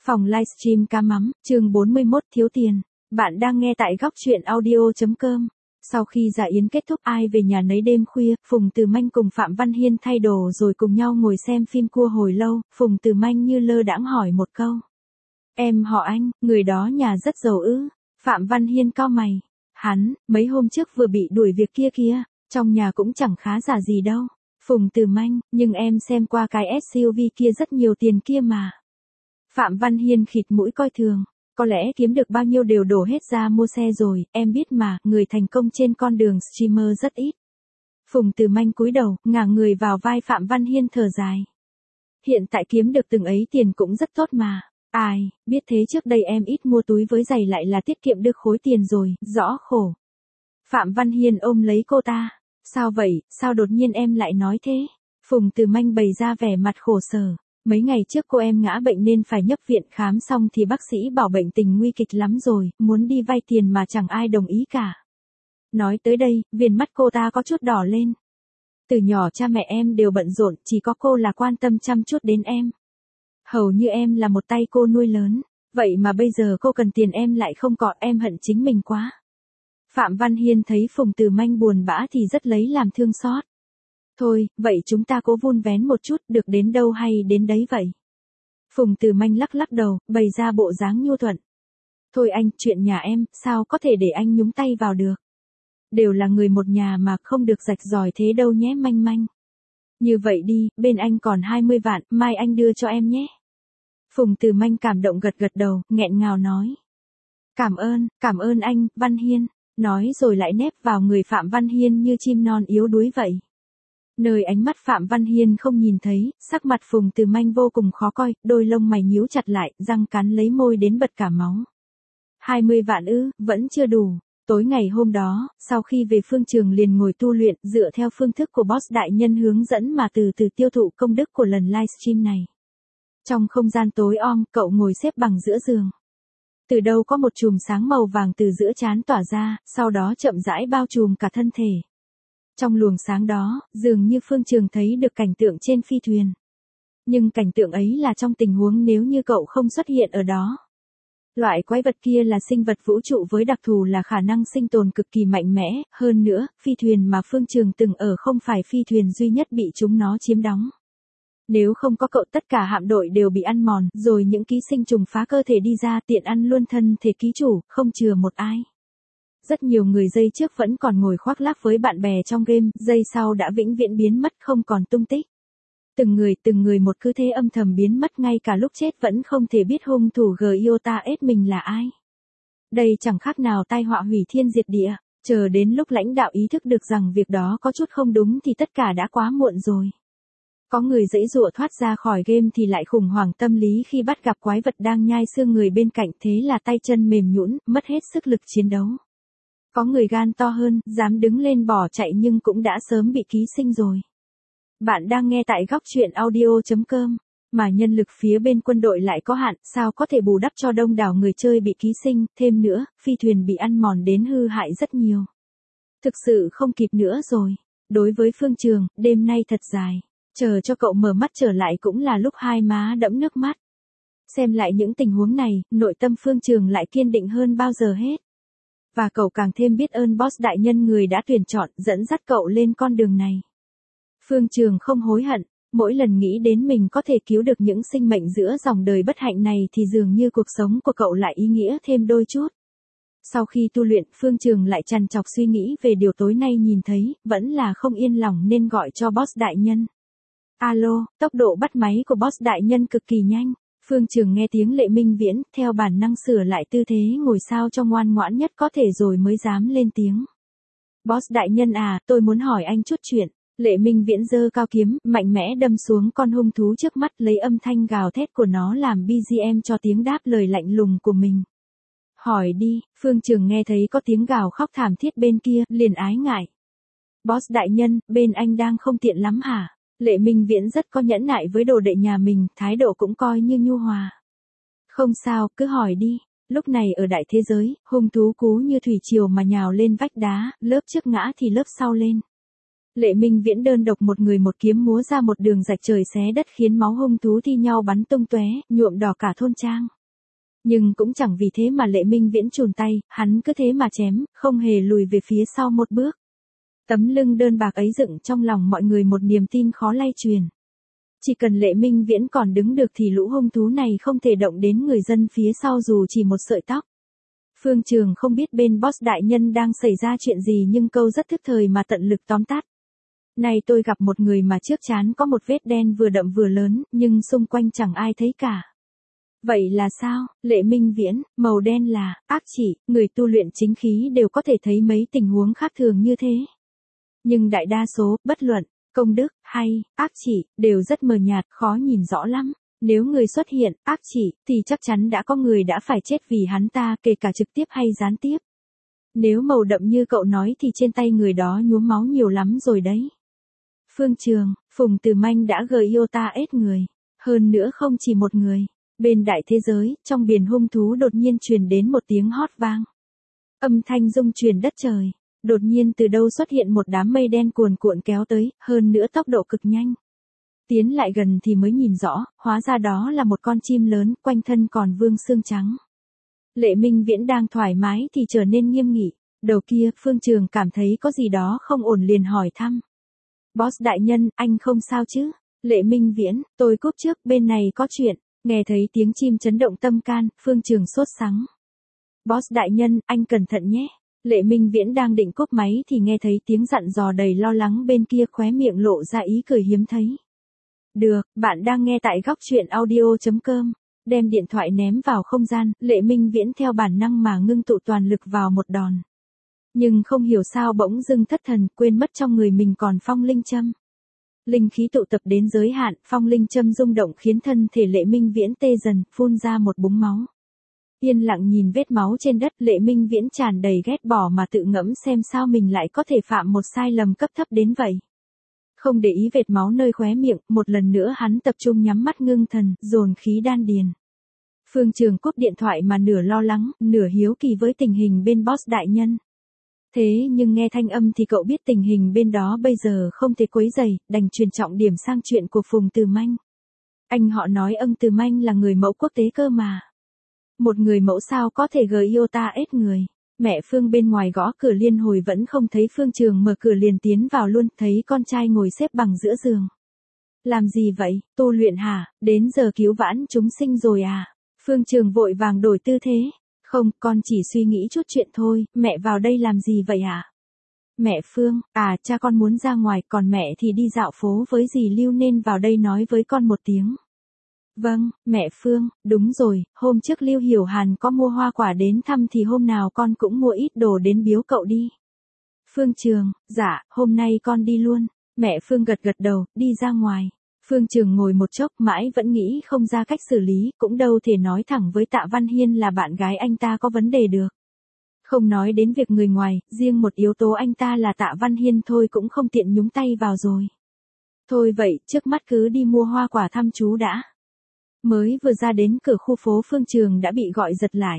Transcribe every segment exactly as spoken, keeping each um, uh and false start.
Phòng livestream cá mắm, chương bốn mươi mốt thiếu tiền. Bạn đang nghe tại góc chuyện audio chấm com. Sau khi dạ yến kết thúc ai về nhà nấy đêm khuya, Phùng Từ Manh cùng Phạm Văn Hiên thay đồ rồi cùng nhau ngồi xem phim cua hồi lâu, Phùng Từ Manh như lơ đãng hỏi một câu. Em họ Anh, người đó nhà rất giàu ư? Phạm Văn Hiên cau mày. Hắn, mấy hôm trước vừa bị đuổi việc kia kia, trong nhà cũng chẳng khá giả gì đâu. Phùng Từ Manh, nhưng em xem qua cái ét u vê kia rất nhiều tiền kia mà. Phạm Văn Hiên khịt mũi coi thường, có lẽ kiếm được bao nhiêu đều đổ hết ra mua xe rồi, em biết mà, người thành công trên con đường streamer rất ít. Phùng Từ Manh cúi đầu, ngả người vào vai Phạm Văn Hiên thở dài. Hiện tại kiếm được từng ấy tiền cũng rất tốt mà. Ai, biết thế trước đây em ít mua túi với giày lại là tiết kiệm được khối tiền rồi, rõ khổ. Phạm Văn Hiên ôm lấy cô ta. Sao vậy, sao đột nhiên em lại nói thế? Phùng Từ Manh bày ra vẻ mặt khổ sở. Mấy ngày trước cô em ngã bệnh nên phải nhập viện, khám xong thì bác sĩ bảo bệnh tình nguy kịch lắm rồi, muốn đi vay tiền mà chẳng ai đồng ý cả. Nói tới đây, viền mắt cô ta có chút đỏ lên. Từ nhỏ cha mẹ em đều bận rộn, chỉ có cô là quan tâm chăm chút đến em. Hầu như em là một tay cô nuôi lớn, vậy mà bây giờ cô cần tiền em lại không có, em hận chính mình quá. Phạm Văn Hiên thấy Phùng Từ Manh buồn bã thì rất lấy làm thương xót. Thôi, vậy chúng ta cố vun vén một chút, được đến đâu hay đến đấy vậy. Phùng Từ Manh lắc lắc đầu, bày ra bộ dáng nhu thuận. Thôi anh, chuyện nhà em, sao có thể để anh nhúng tay vào được. Đều là người một nhà mà không được rạch ròi thế đâu nhé Manh Manh. Như vậy đi, bên anh còn hai mươi vạn, mai anh đưa cho em nhé. Phùng Từ Manh cảm động gật gật đầu, nghẹn ngào nói. Cảm ơn, cảm ơn anh, Văn Hiên. Nói rồi lại nép vào người Phạm Văn Hiên như chim non yếu đuối vậy. Nơi ánh mắt Phạm Văn Hiên không nhìn thấy, sắc mặt Phùng Từ Manh vô cùng khó coi, đôi lông mày nhíu chặt lại, răng cắn lấy môi đến bật cả máu. hai mươi vạn ư, vẫn chưa đủ. Tối ngày hôm đó, sau khi về phương trường liền ngồi tu luyện, dựa theo phương thức của boss đại nhân hướng dẫn mà từ từ tiêu thụ công đức của lần livestream này. Trong không gian tối om, cậu ngồi xếp bằng giữa giường. Từ đâu có một chùm sáng màu vàng từ giữa trán tỏa ra, sau đó chậm rãi bao trùm cả thân thể. Trong luồng sáng đó, dường như phương trường thấy được cảnh tượng trên phi thuyền. Nhưng cảnh tượng ấy là trong tình huống nếu như cậu không xuất hiện ở đó. Loại quái vật kia là sinh vật vũ trụ với đặc thù là khả năng sinh tồn cực kỳ mạnh mẽ, hơn nữa, phi thuyền mà phương trường từng ở không phải phi thuyền duy nhất bị chúng nó chiếm đóng. Nếu không có cậu tất cả hạm đội đều bị ăn mòn, rồi những ký sinh trùng phá cơ thể đi ra tiện ăn luôn thân thể ký chủ, không chừa một ai. Rất nhiều người giây trước vẫn còn ngồi khoác lác với bạn bè trong game, giây sau đã vĩnh viễn biến mất không còn tung tích. Từng người từng người một cứ thế âm thầm biến mất, ngay cả lúc chết vẫn không thể biết hung thủ Giota ết mình là ai. Đây chẳng khác nào tai họa hủy thiên diệt địa, chờ đến lúc lãnh đạo ý thức được rằng việc đó có chút không đúng thì tất cả đã quá muộn rồi. Có người giãy giụa thoát ra khỏi game thì lại khủng hoảng tâm lý khi bắt gặp quái vật đang nhai xương người bên cạnh, thế là tay chân mềm nhũn, mất hết sức lực chiến đấu. Có người gan to hơn, dám đứng lên bỏ chạy nhưng cũng đã sớm bị ký sinh rồi. Bạn đang nghe tại góc chuyện audio chấm com, mà nhân lực phía bên quân đội lại có hạn, sao có thể bù đắp cho đông đảo người chơi bị ký sinh, thêm nữa, phi thuyền bị ăn mòn đến hư hại rất nhiều. Thực sự không kịp nữa rồi. Đối với phương trường, đêm nay thật dài. Chờ cho cậu mở mắt trở lại cũng là lúc hai má đẫm nước mắt. Xem lại những tình huống này, nội tâm phương trường lại kiên định hơn bao giờ hết. Và cậu càng thêm biết ơn boss đại nhân người đã tuyển chọn, dẫn dắt cậu lên con đường này. Phương trường không hối hận, mỗi lần nghĩ đến mình có thể cứu được những sinh mệnh giữa dòng đời bất hạnh này thì dường như cuộc sống của cậu lại ý nghĩa thêm đôi chút. Sau khi tu luyện, phương trường lại trằn trọc suy nghĩ về điều tối nay nhìn thấy, vẫn là không yên lòng nên gọi cho boss đại nhân. Alo, tốc độ bắt máy của boss đại nhân cực kỳ nhanh. Phương trường nghe tiếng Lệ Minh Viễn, theo bản năng sửa lại tư thế ngồi sao cho ngoan ngoãn nhất có thể rồi mới dám lên tiếng. Boss đại nhân à, tôi muốn hỏi anh chút chuyện. Lệ Minh Viễn giơ cao kiếm, mạnh mẽ đâm xuống con hung thú trước mắt, lấy âm thanh gào thét của nó làm bê giê em cho tiếng đáp lời lạnh lùng của mình. Hỏi đi, phương trường nghe thấy có tiếng gào khóc thảm thiết bên kia, liền ái ngại. Boss đại nhân, bên anh đang không tiện lắm hả? Lệ Minh Viễn rất có nhẫn nại với đồ đệ nhà mình, thái độ cũng coi như nhu hòa. Không sao, cứ hỏi đi. Lúc này ở đại thế giới, hung thú cú như thủy triều mà nhào lên vách đá, lớp trước ngã thì lớp sau lên. Lệ Minh Viễn đơn độc một người một kiếm múa ra một đường rạch trời xé đất khiến máu hung thú thi nhau bắn tung tóe, nhuộm đỏ cả thôn trang. Nhưng cũng chẳng vì thế mà Lệ Minh Viễn chùn tay, hắn cứ thế mà chém, không hề lùi về phía sau một bước. Tấm lưng đơn bạc ấy dựng trong lòng mọi người một niềm tin khó lay truyền. Chỉ cần Lệ Minh Viễn còn đứng được thì lũ hung thú này không thể động đến người dân phía sau dù chỉ một sợi tóc. Phương Trường không biết bên boss đại nhân đang xảy ra chuyện gì nhưng câu rất thức thời mà tận lực tóm tắt. Này tôi gặp một người mà trước trán có một vết đen vừa đậm vừa lớn, nhưng xung quanh chẳng ai thấy cả. Vậy là sao? Lệ Minh Viễn, màu đen là, ác chỉ, người tu luyện chính khí đều có thể thấy mấy tình huống khác thường như thế. Nhưng đại đa số, bất luận, công đức, hay, ác chỉ, đều rất mờ nhạt, khó nhìn rõ lắm. Nếu người xuất hiện, ác chỉ, thì chắc chắn đã có người đã phải chết vì hắn ta, kể cả trực tiếp hay gián tiếp. Nếu màu đậm như cậu nói thì trên tay người đó nhuốm máu nhiều lắm rồi đấy. Phương Trường, Phùng Từ Manh đã gợi yêu ta ết người. Hơn nữa không chỉ một người. Bên đại thế giới, trong biển hung thú đột nhiên truyền đến một tiếng hót vang. Âm thanh rung truyền đất trời. Đột nhiên từ đâu xuất hiện một đám mây đen cuồn cuộn kéo tới, hơn nữa tốc độ cực nhanh. Tiến lại gần thì mới nhìn rõ, hóa ra đó là một con chim lớn, quanh thân còn vương xương trắng. Lệ Minh Viễn đang thoải mái thì trở nên nghiêm nghị. Đầu kia, Phương Trường cảm thấy có gì đó không ổn liền hỏi thăm. Boss đại nhân, anh không sao chứ? Lệ Minh Viễn, tôi cúp trước, bên này có chuyện. Nghe thấy tiếng chim chấn động tâm can, Phương Trường sốt sắng. Boss đại nhân, anh cẩn thận nhé. Lệ Minh Viễn đang định cúp máy thì nghe thấy tiếng dặn dò đầy lo lắng bên kia, khóe miệng lộ ra ý cười hiếm thấy. Được, bạn đang nghe tại góc truyện audio chấm com. Đem điện thoại ném vào không gian, Lệ Minh Viễn theo bản năng mà ngưng tụ toàn lực vào một đòn. Nhưng không hiểu sao bỗng dưng thất thần, quên mất trong người mình còn phong linh châm. Linh khí tụ tập đến giới hạn, phong linh châm rung động khiến thân thể Lệ Minh Viễn tê dần, phun ra một búng máu. Yên lặng nhìn vết máu trên đất, Lệ Minh Viễn tràn đầy ghét bỏ mà tự ngẫm xem sao mình lại có thể phạm một sai lầm cấp thấp đến vậy. Không để ý vệt máu nơi khóe miệng, một lần nữa hắn tập trung nhắm mắt ngưng thần, dồn khí đan điền. Phương Trường cúp điện thoại mà nửa lo lắng, nửa hiếu kỳ với tình hình bên boss đại nhân. Thế nhưng nghe thanh âm thì cậu biết tình hình bên đó bây giờ không thể quấy rầy, đành truyền trọng điểm sang chuyện của Phùng Từ Manh. Anh họ nói ông Từ Manh là người mẫu quốc tế cơ mà. Một người mẫu sao có thể gợi yêu ta ết người. Mẹ Phương bên ngoài gõ cửa liên hồi vẫn không thấy Phương Trường mở cửa liền tiến vào luôn, thấy con trai ngồi xếp bằng giữa giường. Làm gì vậy, tu luyện hả, đến giờ cứu vãn chúng sinh rồi à? Phương Trường vội vàng đổi tư thế. Không, con chỉ suy nghĩ chút chuyện thôi, mẹ vào đây làm gì vậy hả? Mẹ Phương, à cha con muốn ra ngoài, còn mẹ thì đi dạo phố với dì Lưu nên vào đây nói với con một tiếng. Vâng, mẹ Phương, đúng rồi, hôm trước Lưu Hiểu Hàn có mua hoa quả đến thăm thì hôm nào con cũng mua ít đồ đến biếu cậu đi. Phương Trường, dạ, hôm nay con đi luôn. Mẹ Phương gật gật đầu, đi ra ngoài. Phương Trường ngồi một chốc mãi vẫn nghĩ không ra cách xử lý, cũng đâu thể nói thẳng với Tạ Văn Hiên là bạn gái anh ta có vấn đề được. Không nói đến việc người ngoài, riêng một yếu tố anh ta là Tạ Văn Hiên thôi cũng không tiện nhúng tay vào rồi. Thôi vậy, trước mắt cứ đi mua hoa quả thăm chú đã. Mới vừa ra đến cửa khu phố Phương Trường đã bị gọi giật lại.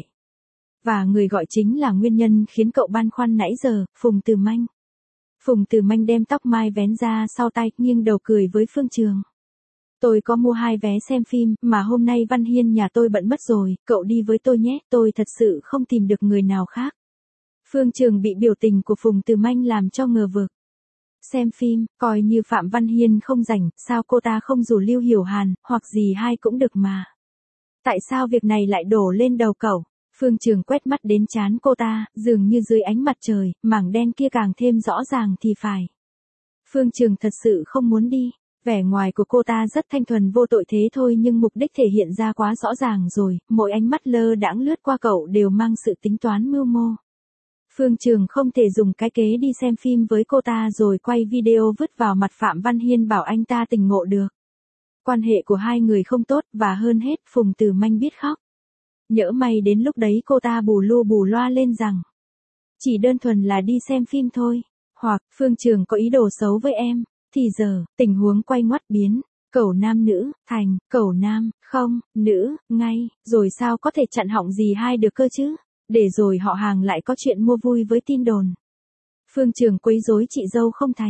Và người gọi chính là nguyên nhân khiến cậu băn khoăn nãy giờ, Phùng Từ Manh. Phùng Từ Manh đem tóc mai vén ra sau tay, nghiêng đầu cười với Phương Trường. Tôi có mua hai vé xem phim, mà hôm nay Văn Hiên nhà tôi bận mất rồi, cậu đi với tôi nhé, tôi thật sự không tìm được người nào khác. Phương Trường bị biểu tình của Phùng Từ Manh làm cho ngờ vực. Xem phim, coi như Phạm Văn Hiên không rảnh, sao cô ta không rủ Lưu Hiểu Hàn, hoặc gì hai cũng được mà. Tại sao việc này lại đổ lên đầu cậu? Phương Trường quét mắt đến trán cô ta, dường như dưới ánh mặt trời, mảng đen kia càng thêm rõ ràng thì phải. Phương Trường thật sự không muốn đi. Vẻ ngoài của cô ta rất thanh thuần vô tội thế thôi nhưng mục đích thể hiện ra quá rõ ràng rồi, mỗi ánh mắt lơ đãng lướt qua cậu đều mang sự tính toán mưu mô. Phương Trường không thể dùng cái kế đi xem phim với cô ta rồi quay video vứt vào mặt Phạm Văn Hiên bảo anh ta tỉnh ngộ được. Quan hệ của hai người không tốt và hơn hết Phùng Từ Manh biết khóc. Nhỡ may đến lúc đấy cô ta bù lu bù loa lên rằng chỉ đơn thuần là đi xem phim thôi, hoặc Phương Trường có ý đồ xấu với em. Thì giờ, tình huống quay ngoắt biến, cẩu nam nữ, thành, cẩu nam, không, nữ, ngay, rồi sao có thể chặn họng gì hai được cơ chứ, để rồi họ hàng lại có chuyện mua vui với tin đồn. Phương Trường quấy rối chị dâu không thành,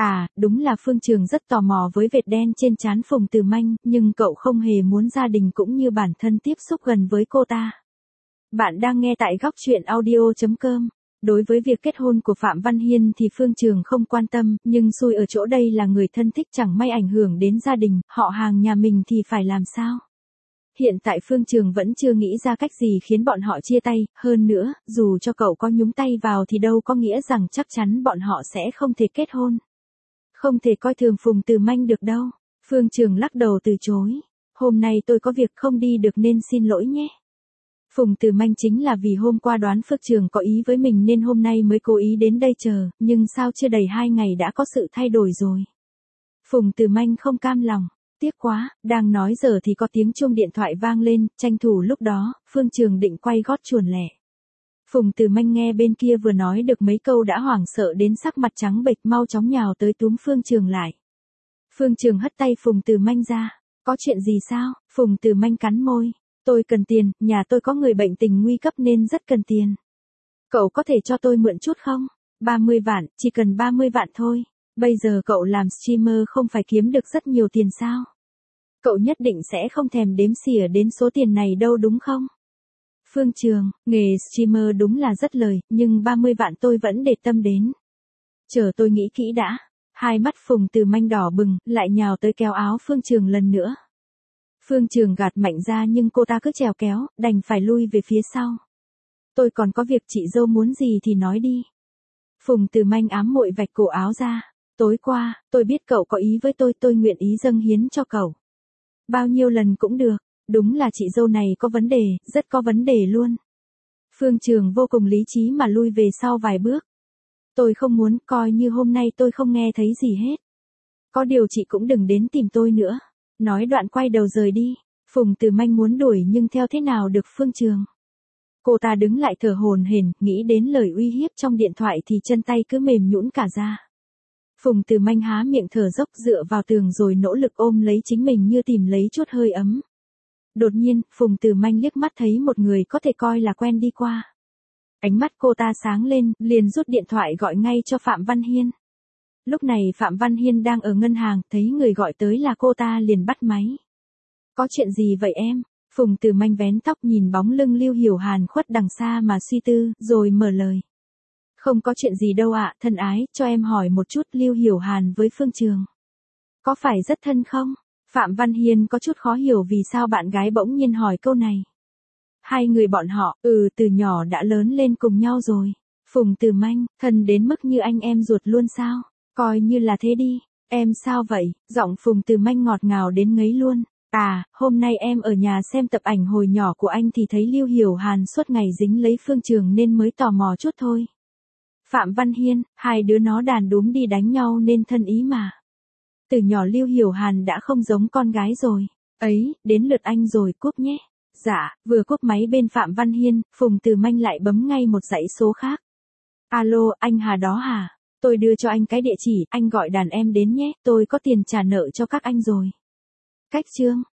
À, đúng là Phương Trường rất tò mò với vệt đen trên trán Phùng Từ Manh, nhưng cậu không hề muốn gia đình cũng như bản thân tiếp xúc gần với cô ta. Bạn đang nghe tại góc chuyện audio chấm com. Đối với việc kết hôn của Phạm Văn Hiên thì Phương Trường không quan tâm, nhưng xui ở chỗ đây là người thân thích chẳng may ảnh hưởng đến gia đình, họ hàng nhà mình thì phải làm sao? Hiện tại Phương Trường vẫn chưa nghĩ ra cách gì khiến bọn họ chia tay, hơn nữa, dù cho cậu có nhúng tay vào thì đâu có nghĩa rằng chắc chắn bọn họ sẽ không thể kết hôn. Không thể coi thường Phùng Từ Manh được đâu. Phương Trường lắc đầu từ chối. Hôm nay tôi có việc không đi được nên xin lỗi nhé. Phùng Từ Manh chính là vì hôm qua đoán Phương Trường có ý với mình nên hôm nay mới cố ý đến đây chờ, nhưng sao chưa đầy hai ngày đã có sự thay đổi rồi. Phùng Từ Manh không cam lòng. Tiếc quá, đang nói giờ thì có tiếng chuông điện thoại vang lên, tranh thủ lúc đó, Phương Trường định quay gót chuồn lẻ. Phùng Từ Manh nghe bên kia vừa nói được mấy câu đã hoảng sợ đến sắc mặt trắng bệch, mau chóng nhào tới túm Phương Trường lại. Phương Trường hất tay Phùng Từ Manh ra. Có chuyện gì sao? Phùng Từ Manh cắn môi. Tôi cần tiền, nhà tôi có người bệnh tình nguy cấp nên rất cần tiền. Cậu có thể cho tôi mượn chút không? ba mươi vạn, chỉ cần ba mươi vạn thôi. Bây giờ cậu làm streamer không phải kiếm được rất nhiều tiền sao? Cậu nhất định sẽ không thèm đếm xỉa đến số tiền này đâu đúng không? Phương Trường, nghề streamer đúng là rất lời, nhưng ba mươi vạn tôi vẫn để tâm đến. Chờ tôi nghĩ kỹ đã. Hai mắt Phùng Từ Manh đỏ bừng, lại nhào tới kéo áo Phương Trường lần nữa. Phương Trường gạt mạnh ra nhưng cô ta cứ trèo kéo, đành phải lui về phía sau. Tôi còn có việc, chị dâu muốn gì thì nói đi. Phùng Từ Manh ám muội vạch cổ áo ra. Tối qua, tôi biết cậu có ý với tôi, tôi nguyện ý dâng hiến cho cậu. Bao nhiêu lần cũng được, đúng là chị dâu này có vấn đề, rất có vấn đề luôn. Phương Trường vô cùng lý trí mà lui về sau vài bước. Tôi không muốn, coi như hôm nay tôi không nghe thấy gì hết. Có điều chị cũng đừng đến tìm tôi nữa. Nói đoạn quay đầu rời đi. Phùng Từ Manh muốn đuổi nhưng theo thế nào được Phương Trường. Cô ta đứng lại thở hổn hển, nghĩ đến lời uy hiếp trong điện thoại thì chân tay cứ mềm nhũn cả ra. Phùng Từ Manh há miệng thở dốc dựa vào tường rồi nỗ lực ôm lấy chính mình như tìm lấy chút hơi ấm. Đột nhiên, Phùng Từ Manh liếc mắt thấy một người có thể coi là quen đi qua. Ánh mắt cô ta sáng lên, liền rút điện thoại gọi ngay cho Phạm Văn Hiên. Lúc này Phạm Văn Hiên đang ở ngân hàng, thấy người gọi tới là cô ta liền bắt máy. Có chuyện gì vậy em? Phùng Từ Manh vén tóc nhìn bóng lưng Lưu Hiểu Hàn khuất đằng xa mà suy tư, rồi mở lời. Không có chuyện gì đâu ạ, thân ái, cho em hỏi một chút, Lưu Hiểu Hàn với Phương Trường. Có phải rất thân không? Phạm Văn Hiên có chút khó hiểu vì sao bạn gái bỗng nhiên hỏi câu này. Hai người bọn họ, ừ từ nhỏ đã lớn lên cùng nhau rồi. Phùng Từ Manh, thân đến mức như anh em ruột luôn sao? Coi như là thế đi. Em sao vậy? Giọng Phùng Từ Manh ngọt ngào đến ngấy luôn. À, hôm nay em ở nhà xem tập ảnh hồi nhỏ của anh thì thấy Lưu Hiểu Hàn suốt ngày dính lấy Phương Trường nên mới tò mò chút thôi. Phạm Văn Hiên, hai đứa nó đàn đúm đi đánh nhau nên thân ý mà. Từ nhỏ Lưu Hiểu Hàn đã không giống con gái rồi. Ấy, đến lượt anh rồi, cúp nhé. Dạ, vừa cúp máy bên Phạm Văn Hiên, Phùng Từ Manh lại bấm ngay một dãy số khác. Alo, anh Hà đó hả? Tôi đưa cho anh cái địa chỉ, anh gọi đàn em đến nhé, tôi có tiền trả nợ cho các anh rồi. Cách chương.